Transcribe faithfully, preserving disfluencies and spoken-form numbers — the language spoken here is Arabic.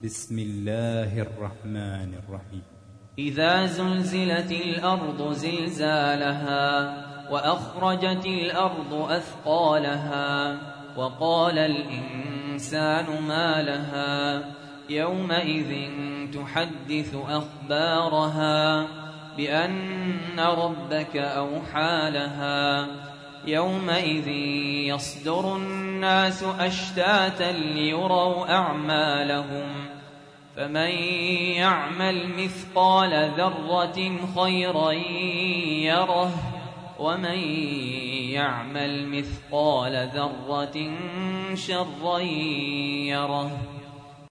بسم الله الرحمن الرحيم. إذا زلزلت الأرض زلزالها وأخرجت الأرض أثقالها وقال الإنسان ما لها يومئذ تحدث أخبارها بأن ربك أوحى لها يومئذ يصدر الناس أشتاتا ليروا أعمالهم فمن يعمل مثقال ذرة خيرا يره ومن يعمل مثقال ذرة شرا يره.